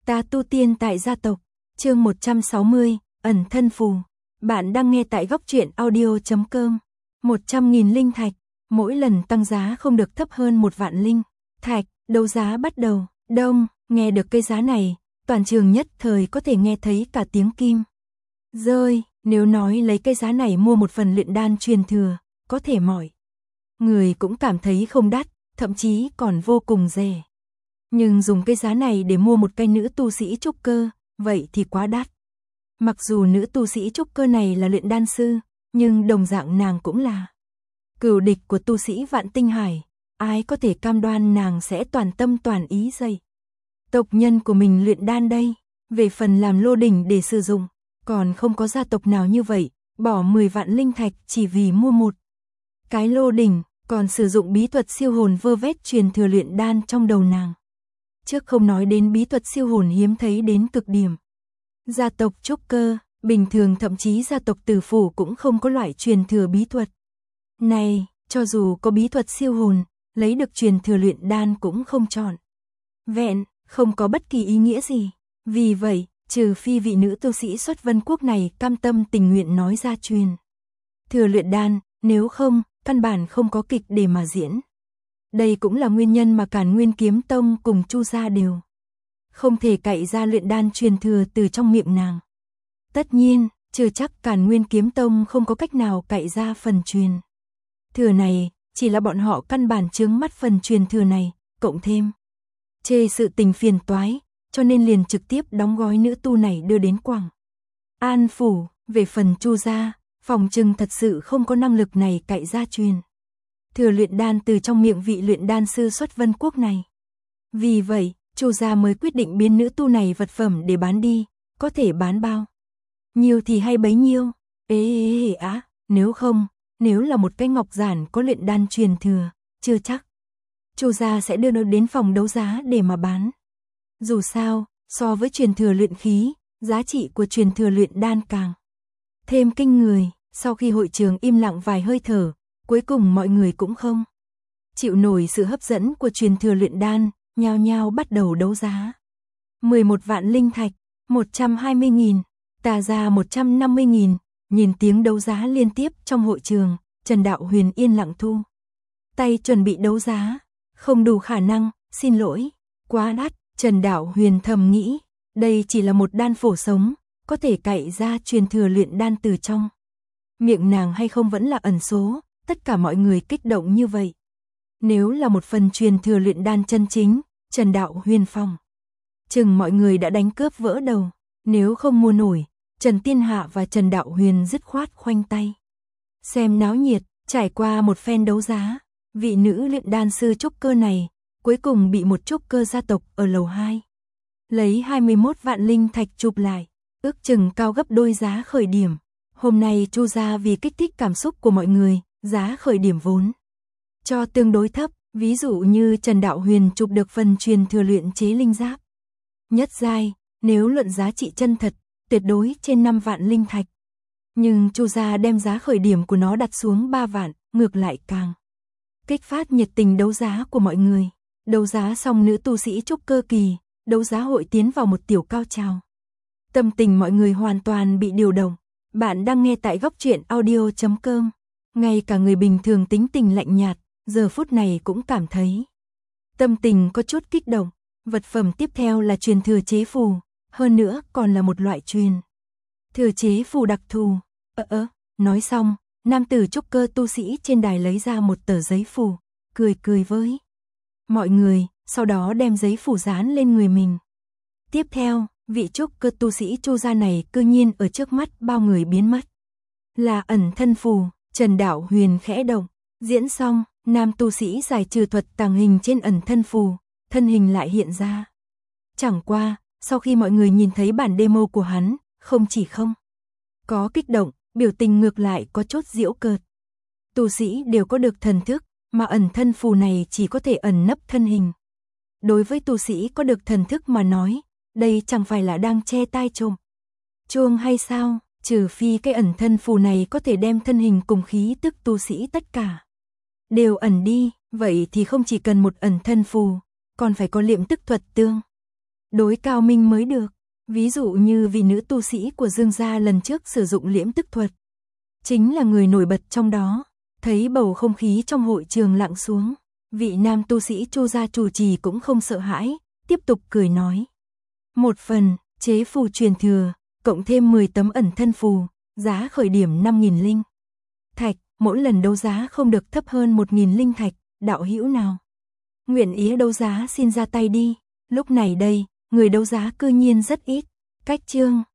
Ta tu tiên tại gia tộc, chương 160, ẩn thân phù. Bạn đang nghe tại góc truyện audio.com. 100.000 linh thạch, mỗi lần tăng giá không được thấp hơn 1 vạn linh thạch. Đấu giá bắt đầu. Đông, nghe được cái giá này, toàn trường nhất thời có thể nghe thấy cả tiếng kim rơi. Nếu nói lấy cái giá này mua một phần luyện đan truyền thừa, có thể mọi người cũng cảm thấy không đắt, thậm chí còn vô cùng rẻ. Nhưng dùng cái giá này để mua một cái nữ tu sĩ trúc cơ, vậy thì quá đắt. Mặc dù nữ tu sĩ trúc cơ này là luyện đan sư, nhưng đồng dạng nàng cũng là cừu địch của tu sĩ Vạn Tinh Hải. Ai có thể cam đoan nàng sẽ toàn tâm toàn ý dạy tộc nhân của mình luyện đan đây? Về phần làm lô đỉnh để sử dụng, còn không có gia tộc nào như vậy, bỏ 10 vạn linh thạch chỉ vì mua một cái lô đỉnh, còn sử dụng bí thuật siêu hồn vơ vét truyền thừa luyện đan trong đầu nàng. Trước không nói đến bí thuật siêu hồn hiếm thấy đến cực điểm. Gia tộc trúc cơ, bình thường thậm chí gia tộc tử phủ cũng không có loại truyền thừa bí thuật này, cho dù có bí thuật siêu hồn, lấy được truyền thừa luyện đan cũng không trọn vẹn, không có bất kỳ ý nghĩa gì. Vì vậy, trừ phi vị nữ tu sĩ xuất Vân Quốc này cam tâm tình nguyện nói ra truyền thừa luyện đan, nếu không, căn bản không có kịch để mà diễn. Đây cũng là nguyên nhân mà Càn Nguyên Kiếm Tông cùng Chu gia đều không thể cậy ra luyện đan truyền thừa từ trong miệng nàng. Tất nhiên, chưa chắc Càn Nguyên Kiếm Tông không có cách nào cậy ra phần truyền thừa này, chỉ là bọn họ căn bản chướng mắt phần truyền thừa này, cộng thêm chê sự tình phiền toái, cho nên liền trực tiếp đóng gói nữ tu này đưa đến Quảng An phủ. Về phần Chu gia, phòng trừng thật sự không có năng lực này cậy ra truyền thừa luyện đan từ trong miệng vị luyện đan sư xuất Vân Quốc này. Vì vậy, Chu gia mới quyết định biến nữ tu này vật phẩm để bán đi, có thể bán bao nhiêu thì hay bấy nhiêu. Nếu không, nếu là một cái ngọc giản có luyện đan truyền thừa, chưa chắc Chu gia sẽ đưa nó đến phòng đấu giá để mà bán. Dù sao, so với truyền thừa luyện khí, giá trị của truyền thừa luyện đan càng thêm kinh người. Sau khi hội trường im lặng vài hơi thở, cuối cùng mọi người cũng không chịu nổi sự hấp dẫn của truyền thừa luyện đan, nhao nhao bắt đầu đấu giá. 11 vạn linh thạch, 120.000, tà ra 150.000. Nhìn tiếng đấu giá liên tiếp trong hội trường, Trần Đạo Huyền yên lặng thu tay chuẩn bị đấu giá. Không đủ khả năng, xin lỗi, quá đắt. Trần Đạo Huyền thầm nghĩ, đây chỉ là một đan phổ sống, có thể cậy ra truyền thừa luyện đan từ trong miệng nàng hay không vẫn là ẩn số. Tất cả mọi người kích động như vậy. Nếu là một phần truyền thừa luyện đan chân chính, Trần Đạo Huyền phong chừng mọi người đã đánh cướp vỡ đầu. Nếu không mua nổi, Trần Tiên Hạ và Trần Đạo Huyền dứt khoát khoanh tay xem náo nhiệt. Trải qua một phen đấu giá, vị nữ luyện đan sư trúc cơ này cuối cùng bị một trúc cơ gia tộc ở lầu 2 lấy 21 vạn linh thạch chụp lại, ước chừng cao gấp đôi giá khởi điểm. Hôm nay Chu gia vì kích thích cảm xúc của mọi người, giá khởi điểm vốn cho tương đối thấp. Ví dụ như Trần Đạo Huyền chụp được phần truyền thừa luyện chế linh giáp nhất giai, nếu luận giá trị chân thật, tuyệt đối trên 5 vạn linh thạch. Nhưng Chu gia đem giá khởi điểm của nó đặt xuống 3 vạn, ngược lại càng kích phát nhiệt tình đấu giá của mọi người. Đấu giá xong nữ tu sĩ trúc cơ kỳ, đấu giá hội tiến vào một tiểu cao trào. Tâm tình mọi người hoàn toàn bị điều động. Bạn đang nghe tại góc truyện audio.com. Ngay cả người bình thường tính tình lạnh nhạt, giờ phút này cũng cảm thấy tâm tình có chút kích động. Vật phẩm tiếp theo là truyền thừa chế phù, hơn nữa còn là một loại truyền thừa chế phù đặc thù. Nói xong, nam tử trúc cơ tu sĩ trên đài lấy ra một tờ giấy phù, cười với mọi người, sau đó đem giấy phù dán lên người mình. Tiếp theo, vị trúc cơ tu sĩ Chu gia này cư nhiên ở trước mắt bao người biến mất. Là ẩn thân phù. Trần Đạo Huyền khẽ động, diễn xong, nam tu sĩ giải trừ thuật tàng hình trên ẩn thân phù, thân hình lại hiện ra. Chẳng qua, sau khi mọi người nhìn thấy bản demo của hắn, không chỉ không có kích động, biểu tình ngược lại có chút giễu cợt. Tu sĩ đều có được thần thức, mà ẩn thân phù này chỉ có thể ẩn nấp thân hình. Đối với tu sĩ có được thần thức mà nói, đây chẳng phải là đang che tai trộm chuông hay sao? Trừ phi cái ẩn thân phù này có thể đem thân hình cùng khí tức tu sĩ tất cả đều ẩn đi, vậy thì không chỉ cần một ẩn thân phù, còn phải có liệm tức thuật tương đối cao minh mới được. Ví dụ như vị nữ tu sĩ của Dương gia lần trước sử dụng liễm tức thuật. Chính là người nổi bật trong đó. Thấy bầu không khí trong hội trường lặng xuống. Vị nam tu sĩ Chu gia chủ trì cũng không sợ hãi, tiếp tục cười nói. Một phần, chế phù truyền thừa, cộng thêm 10 tấm ẩn thân phù, giá khởi điểm 5.000 linh thạch, mỗi lần đấu giá không được thấp hơn 1.000 linh thạch, đạo hữu nào nguyện ý đấu giá xin ra tay đi. Lúc này đây, người đấu giá cư nhiên rất ít. Cách chương